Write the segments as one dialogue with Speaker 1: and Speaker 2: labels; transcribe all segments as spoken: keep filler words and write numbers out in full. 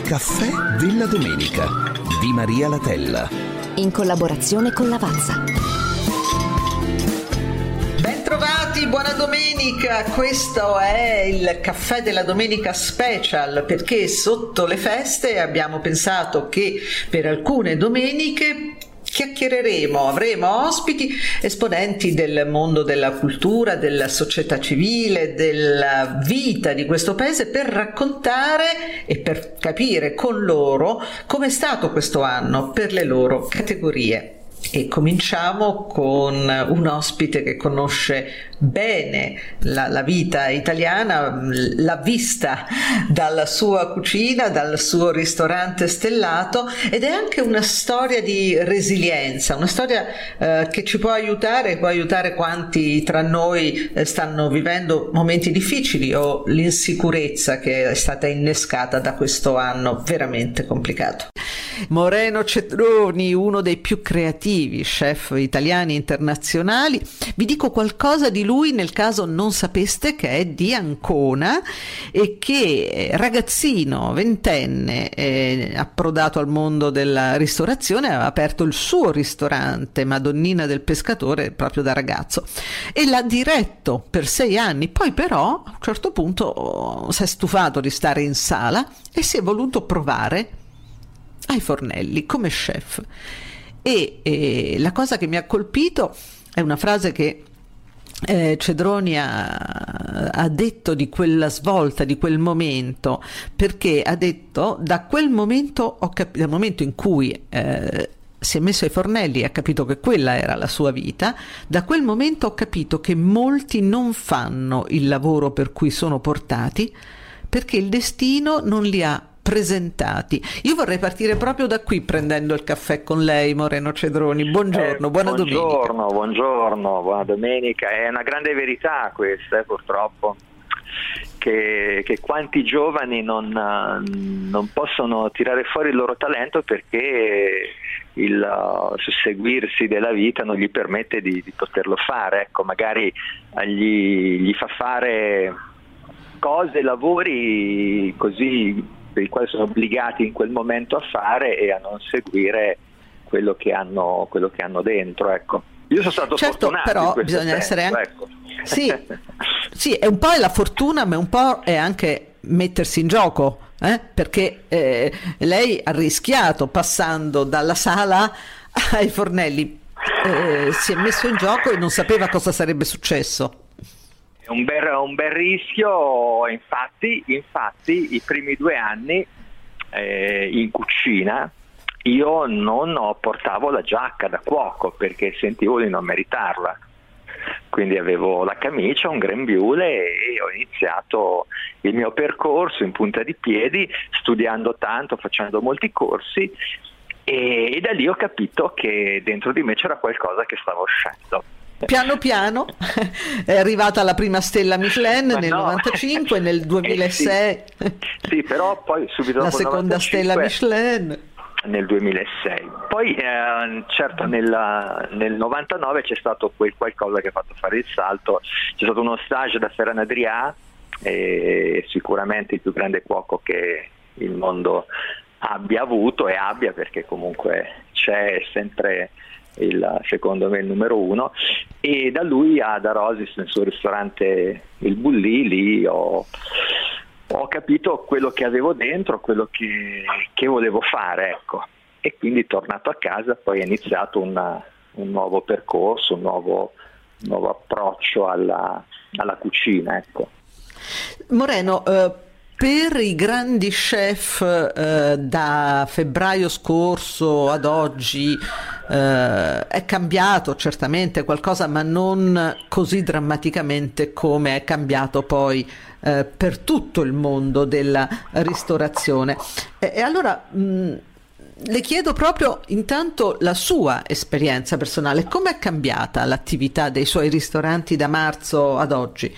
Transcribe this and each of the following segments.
Speaker 1: Caffè della Domenica di Maria Latella,
Speaker 2: in collaborazione con Lavazza.
Speaker 3: Bentrovati, buona domenica. Questo è il Caffè della Domenica Special, perché sotto le feste abbiamo pensato che per alcune domeniche chiacchiereremo, avremo ospiti, esponenti del mondo della cultura, della società civile, della vita di questo paese, per raccontare e per capire con loro come è stato questo anno per le loro categorie. E cominciamo con un ospite che conosce bene la, la vita italiana, l'ha vista dalla sua cucina, dal suo ristorante stellato, ed è anche una storia di resilienza, una storia eh, che ci può aiutare, può aiutare quanti tra noi eh, stanno vivendo momenti difficili o l'insicurezza che è stata innescata da questo anno veramente complicato. Moreno Cedroni, uno dei più creativi chef italiani internazionali. Vi dico qualcosa di lui nel caso non sapeste, che è di Ancona e che ragazzino ventenne, eh, approdato al mondo della ristorazione, aveva aperto il suo ristorante Madonnina del Pescatore proprio da ragazzo e l'ha diretto per sei anni. Poi però a un certo punto oh, si è stufato di stare in sala e si è voluto provare ai fornelli come chef. E, e la cosa che mi ha colpito è una frase che eh, Cedroni ha, ha detto di quella svolta, di quel momento, perché ha detto: da quel momento ho capito, dal momento in cui eh, si è messo ai fornelli e ha capito che quella era la sua vita, da quel momento ho capito che molti non fanno il lavoro per cui sono portati perché il destino non li ha presentati. Io vorrei partire proprio da qui, prendendo il caffè con lei, Moreno Cedroni. Buongiorno,
Speaker 4: eh,
Speaker 3: buona
Speaker 4: buongiorno,
Speaker 3: domenica.
Speaker 4: Buongiorno, buongiorno, buona domenica. È una grande verità questa, eh, purtroppo, che, che quanti giovani non, non possono tirare fuori il loro talento perché il uh, susseguirsi della vita non gli permette di, di poterlo fare. Ecco, magari gli, gli fa fare cose, lavori così per i quali sono obbligati in quel momento a fare e a non seguire quello che hanno, quello che hanno dentro. Ecco. Io sono stato
Speaker 3: certo,
Speaker 4: fortunato
Speaker 3: però
Speaker 4: in questo
Speaker 3: bisogna
Speaker 4: senso,
Speaker 3: essere anche...
Speaker 4: ecco.
Speaker 3: sì, sì, è un po' è la fortuna, ma un po' è anche mettersi in gioco, eh? Perché eh, lei ha rischiato passando dalla sala ai fornelli, eh, si è messo in gioco e non sapeva cosa sarebbe successo.
Speaker 4: Un bel, un bel rischio, infatti, infatti i primi due anni eh, in cucina io non ho, portavo la giacca da cuoco perché sentivo di non meritarla, quindi avevo la camicia, un grembiule e ho iniziato il mio percorso in punta di piedi, studiando tanto, facendo molti corsi, e, e da lì ho capito che dentro di me c'era qualcosa che stava uscendo.
Speaker 3: Piano piano è arrivata la prima stella Michelin
Speaker 4: Ma
Speaker 3: nel
Speaker 4: no.
Speaker 3: novantacinque, nel duemilasei
Speaker 4: eh sì. Sì, però poi subito
Speaker 3: la
Speaker 4: dopo
Speaker 3: seconda stella Michelin
Speaker 4: nel duemilasei. Poi eh, certo nel, nel novantanove c'è stato quel qualcosa che ha fatto fare il salto. C'è stato uno stage da Ferran Adrià, eh, sicuramente il più grande cuoco che il mondo abbia avuto e abbia, perché comunque c'è sempre il, secondo me, il numero uno, e da lui ad Arosis nel suo ristorante Il Bullì. Lì ho, ho capito quello che avevo dentro, quello che, che volevo fare, ecco. E quindi tornato a casa poi ho iniziato una, un nuovo percorso, un nuovo, un nuovo approccio alla, alla cucina, ecco.
Speaker 3: Moreno, eh, per i grandi chef eh, da febbraio scorso ad oggi eh, è cambiato certamente qualcosa, ma non così drammaticamente come è cambiato poi eh, per tutto il mondo della ristorazione. E, e allora mh, le chiedo proprio intanto la sua esperienza personale, come è cambiata l'attività dei suoi ristoranti da marzo ad oggi?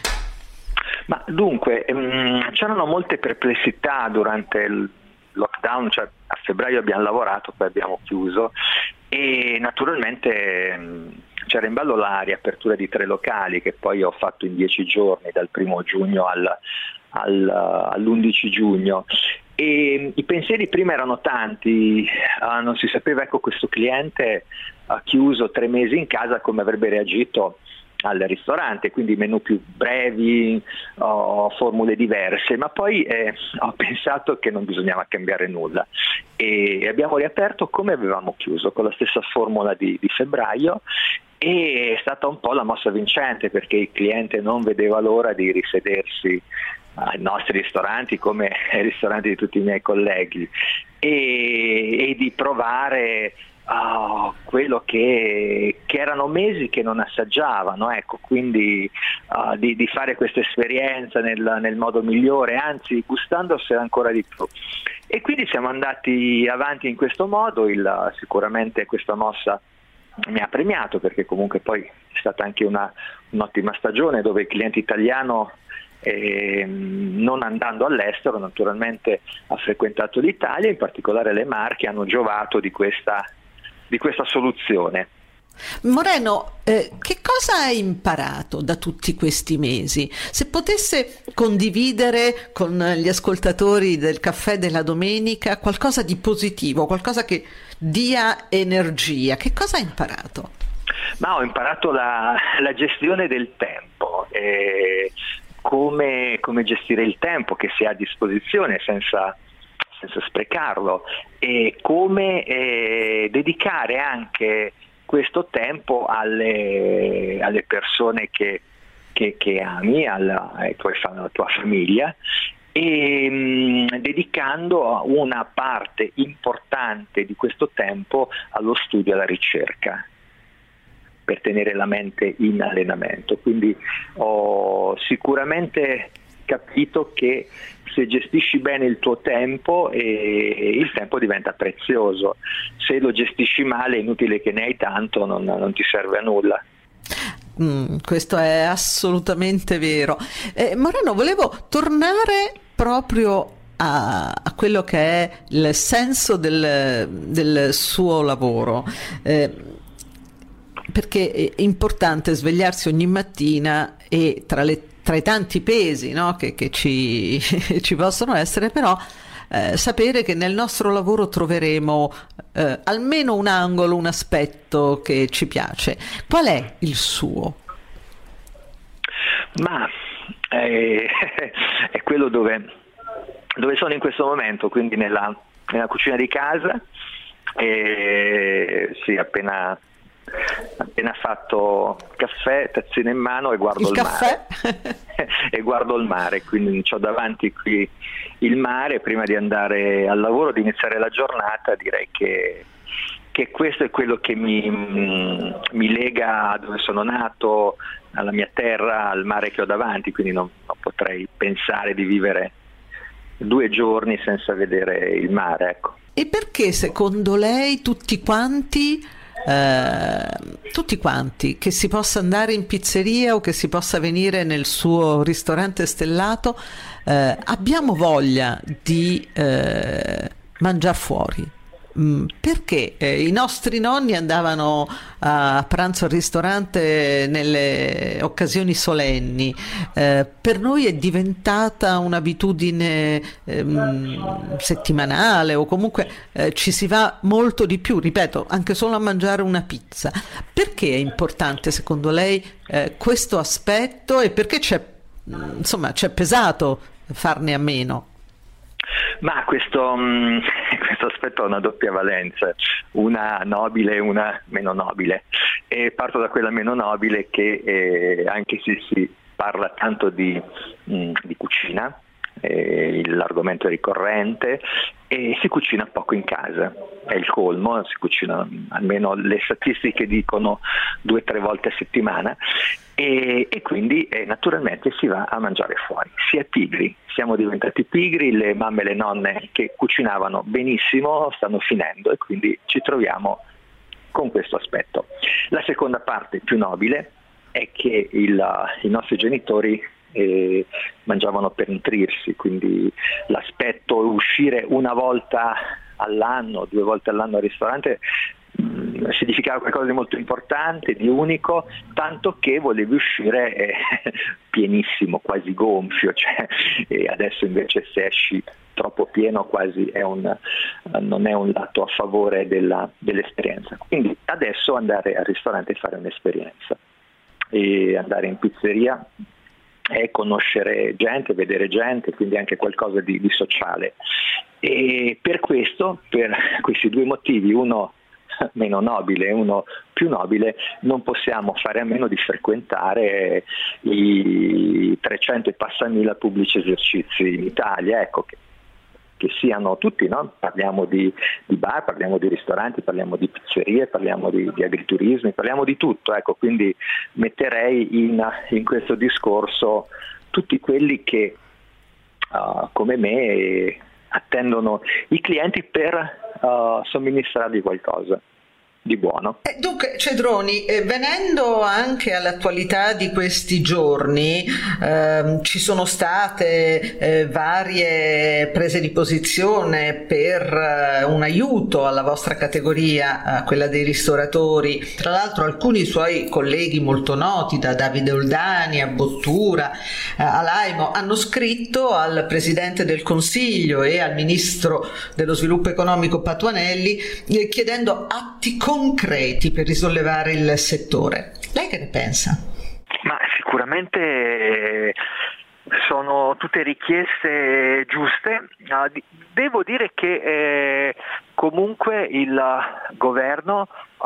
Speaker 4: Ma dunque, ehm, c'erano molte perplessità durante il lockdown, cioè a febbraio abbiamo lavorato, poi abbiamo chiuso e naturalmente ehm, c'era in ballo la riapertura di tre locali che poi ho fatto in dieci giorni, dal primo giugno al, al, all'undici giugno, E i pensieri prima erano tanti, ah, non si sapeva, ecco, questo cliente ha chiuso tre mesi in casa come avrebbe reagito al ristorante, quindi menù più brevi, oh, formule diverse, ma poi eh, ho pensato che non bisognava cambiare nulla e abbiamo riaperto come avevamo chiuso, con la stessa formula di, di febbraio, e è stata un po' la mossa vincente, perché il cliente non vedeva l'ora di risedersi ai nostri ristoranti come ai ristoranti di tutti i miei colleghi e, e di provare Oh, quello che, che erano mesi che non assaggiavano, ecco, quindi uh, di, di fare questa esperienza nel, nel modo migliore, anzi gustandosela ancora di più. E quindi siamo andati avanti in questo modo. Il, sicuramente questa mossa mi ha premiato, perché comunque poi è stata anche una, un'ottima stagione dove il cliente italiano, Eh, non andando all'estero, naturalmente ha frequentato l'Italia, in particolare le Marche hanno giovato di questa, di questa soluzione.
Speaker 3: Moreno, eh, che cosa hai imparato da tutti questi mesi? Se potesse condividere con gli ascoltatori del Caffè della Domenica qualcosa di positivo, qualcosa che dia energia, che cosa hai imparato?
Speaker 4: Ma ho imparato la, la gestione del tempo, eh, come, come gestire il tempo che si ha a disposizione senza, senza sprecarlo, e come eh, dedicare anche questo tempo alle, alle persone che, che, che ami, alla, ai tuoi, alla tua famiglia, e mh, dedicando una parte importante di questo tempo allo studio e alla ricerca, per tenere la mente in allenamento. Quindi ho sicuramente capito che se gestisci bene il tuo tempo, eh, il tempo diventa prezioso. Se lo gestisci male, è inutile che ne hai tanto, non, non ti serve a nulla.
Speaker 3: Mm, questo è assolutamente vero. Eh, Moreno, volevo tornare proprio a, a quello che è il senso del, del suo lavoro. Eh, perché è importante svegliarsi ogni mattina e tra, le, tra i tanti pesi, no, che, che ci, ci possono essere, però eh, sapere che nel nostro lavoro troveremo eh, almeno un angolo, un aspetto che ci piace. Qual è il suo?
Speaker 4: Ma eh, è quello dove, dove sono in questo momento, quindi nella, nella cucina di casa. E sì, appena appena fatto caffè, tazzina in mano e guardo il, il mare e guardo il mare, quindi ho davanti qui il mare prima di andare al lavoro, di iniziare la giornata. Direi che, che questo è quello che mi, mi lega a dove sono nato, alla mia terra, al mare che ho davanti, quindi non, non potrei pensare di vivere due giorni senza vedere il mare, ecco.
Speaker 3: E perché secondo lei tutti quanti Uh, tutti quanti, che si possa andare in pizzeria o che si possa venire nel suo ristorante stellato, uh, abbiamo voglia di uh, mangiare fuori? Mm, perché eh, i nostri nonni andavano a pranzo al ristorante nelle occasioni solenni, eh, per noi è diventata un'abitudine eh, settimanale, o comunque eh, ci si va molto di più, ripeto, anche solo a mangiare una pizza. Perché è importante secondo lei eh, questo aspetto, e perché c'è, insomma, c'è pesato farne a meno?
Speaker 4: Ma questo, mh, questo aspetto ha una doppia valenza, una nobile e una meno nobile, e parto da quella meno nobile che eh, anche se si parla tanto di, mh, di cucina, eh, l'argomento è ricorrente, e si cucina poco in casa, è il colmo, si cucina, almeno le statistiche dicono due o tre volte a settimana, e, e quindi eh, naturalmente si va a mangiare fuori, si è pigri, siamo diventati pigri, le mamme e le nonne che cucinavano benissimo stanno finendo, e quindi ci troviamo con questo aspetto. La seconda parte più nobile è che il, i nostri genitori e mangiavano per nutrirsi, quindi l'aspetto uscire una volta all'anno, due volte all'anno al ristorante mh, significava qualcosa di molto importante, di unico, tanto che volevi uscire eh, pienissimo, quasi gonfio, cioè, e adesso invece se esci troppo pieno quasi è un, uh, non è un lato a favore della, dell'esperienza. Quindi adesso andare al ristorante e fare un'esperienza, e andare in pizzeria è conoscere gente, vedere gente, quindi anche qualcosa di, di sociale. E per questo, per questi due motivi, uno meno nobile e uno più nobile, non possiamo fare a meno di frequentare i trecento e passamila pubblici esercizi in Italia, ecco, che, che siano tutti, no? Parliamo di, di bar, parliamo di ristoranti, parliamo di pizzerie, parliamo di, di agriturismi, parliamo di tutto, ecco, quindi metterei in, in questo discorso tutti quelli che uh, come me attendono i clienti per Uh, somministrargli qualcosa di buono.
Speaker 3: Eh, dunque, Cedroni, eh, venendo anche all'attualità di questi giorni, eh, ci sono state eh, varie prese di posizione per eh, un aiuto alla vostra categoria, a quella dei ristoratori. Tra l'altro alcuni suoi colleghi molto noti, da Davide Oldani a Bottura eh, a Laimo, hanno scritto al Presidente del Consiglio e al Ministro dello Sviluppo Economico Patuanelli eh, chiedendo atti concreti per risollevare il settore. Lei che ne pensa?
Speaker 4: Ma sicuramente sono tutte richieste giuste. Devo dire che eh, comunque il governo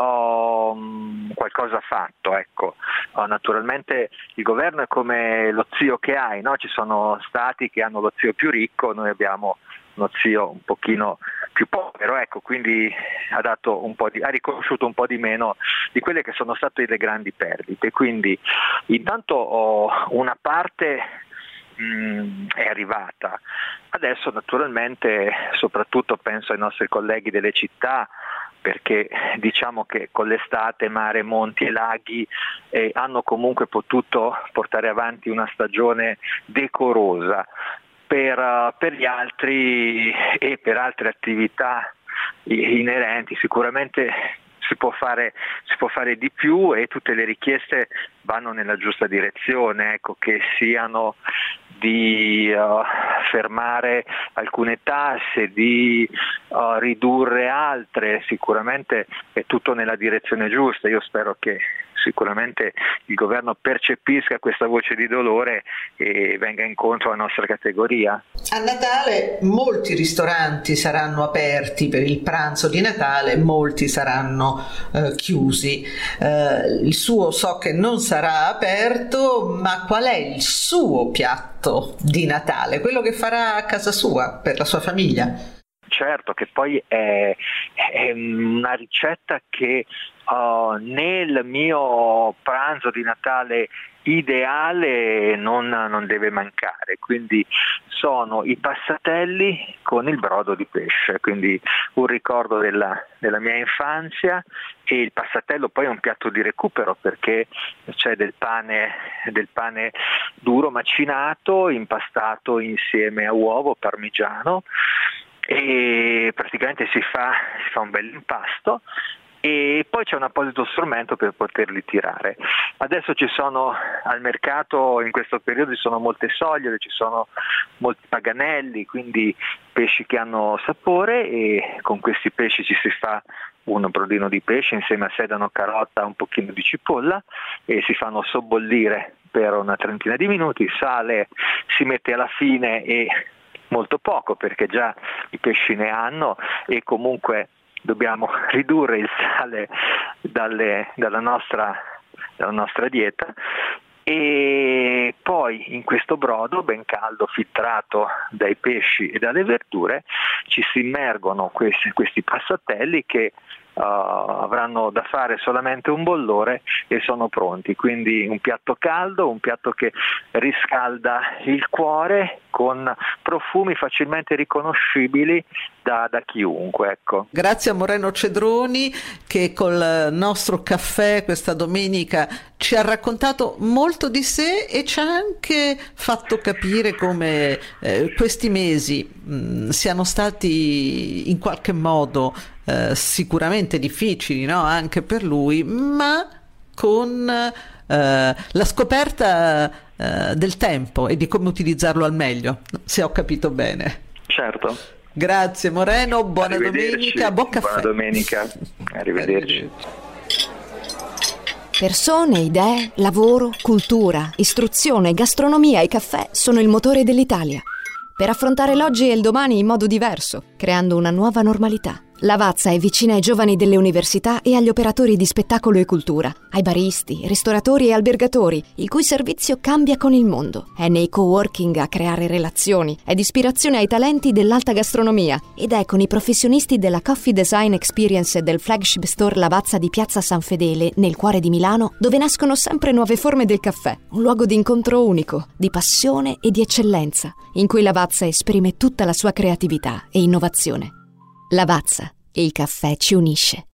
Speaker 4: um, qualcosa ha fatto, ecco. Uh, naturalmente il governo è come lo zio che hai, no? Ci sono stati che hanno lo zio più ricco, noi abbiamo uno zio un pochino più povero, ecco, quindi ha dato un po' di, ha riconosciuto un po' di meno di quelle che sono state le grandi perdite. Quindi intanto oh, una parte mh, è arrivata. Adesso naturalmente, soprattutto penso ai nostri colleghi delle città, perché diciamo che con l'estate mare, monti e laghi eh, hanno comunque potuto portare avanti una stagione decorosa. Per, uh, per gli altri e per altre attività inerenti sicuramente si può fare, si può fare di più, e tutte le richieste vanno nella giusta direzione, ecco, che siano di uh, fermare alcune tasse, di uh, ridurre altre, sicuramente è tutto nella direzione giusta. Io spero che sicuramente il governo percepisca questa voce di dolore e venga incontro alla nostra categoria.
Speaker 3: A Natale molti ristoranti saranno aperti per il pranzo di Natale, molti saranno eh, chiusi. Eh, il suo so che non sarà aperto, ma qual è il suo piatto di Natale, quello che farà a casa sua per la sua famiglia?
Speaker 4: Certo, che poi è, è una ricetta che uh, nel mio pranzo di Natale ideale non, non deve mancare, quindi sono i passatelli con il brodo di pesce, quindi un ricordo della, della mia infanzia. E il passatello poi è un piatto di recupero, perché c'è del pane, del pane duro macinato, impastato insieme a uovo parmigiano, e praticamente si fa, si fa un bel impasto, e poi c'è un apposito strumento per poterli tirare. Adesso ci sono al mercato, in questo periodo ci sono molte soglie, ci sono molti paganelli, quindi pesci che hanno sapore, e con questi pesci ci si fa un brodino di pesce insieme a sedano, carota, un pochino di cipolla, e si fanno sobbollire per una trentina di minuti. Sale si mette alla fine, e molto poco, perché già i pesci ne hanno, e comunque dobbiamo ridurre il sale dalle, dalla, nostra, dalla nostra dieta. E poi in questo brodo ben caldo, filtrato dai pesci e dalle verdure, ci si immergono questi, questi passatelli che uh, avranno da fare solamente un bollore e sono pronti. Quindi un piatto caldo, un piatto che riscalda il cuore, con profumi facilmente riconoscibili da, da chiunque, ecco.
Speaker 3: Grazie a Moreno Cedroni, che col nostro caffè questa domenica ci ha raccontato molto di sé, e ci ha anche fatto capire come eh, questi mesi mh, siano stati in qualche modo eh, sicuramente difficili, no? Anche per lui, ma con eh, la scoperta eh, del tempo e di come utilizzarlo al meglio, se ho capito bene.
Speaker 4: certo.
Speaker 3: Grazie Moreno, buona domenica, buon caffè.
Speaker 4: Buona domenica, arrivederci. arrivederci.
Speaker 2: Persone, idee, lavoro, cultura, istruzione, gastronomia e caffè sono il motore dell'Italia. Per affrontare l'oggi e il domani in modo diverso, creando una nuova normalità. Lavazza è vicina ai giovani delle università e agli operatori di spettacolo e cultura, ai baristi, ristoratori e albergatori, il cui servizio cambia con il mondo. È nei coworking a creare relazioni, è di ispirazione ai talenti dell'alta gastronomia ed è con i professionisti della Coffee Design Experience e del flagship store Lavazza di Piazza San Fedele, nel cuore di Milano, dove nascono sempre nuove forme del caffè, un luogo di incontro unico, di passione e di eccellenza, in cui Lavazza esprime tutta la sua creatività e innovazione. Lavazza, il caffè ci unisce.